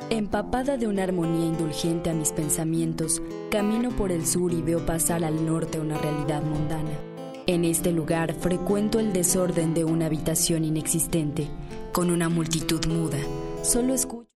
Empapada de una armonía indulgente a mis pensamientos, camino por el sur y veo pasar al norte una realidad mundana. En este lugar frecuento el desorden de una habitación inexistente, con una multitud muda. Solo escucho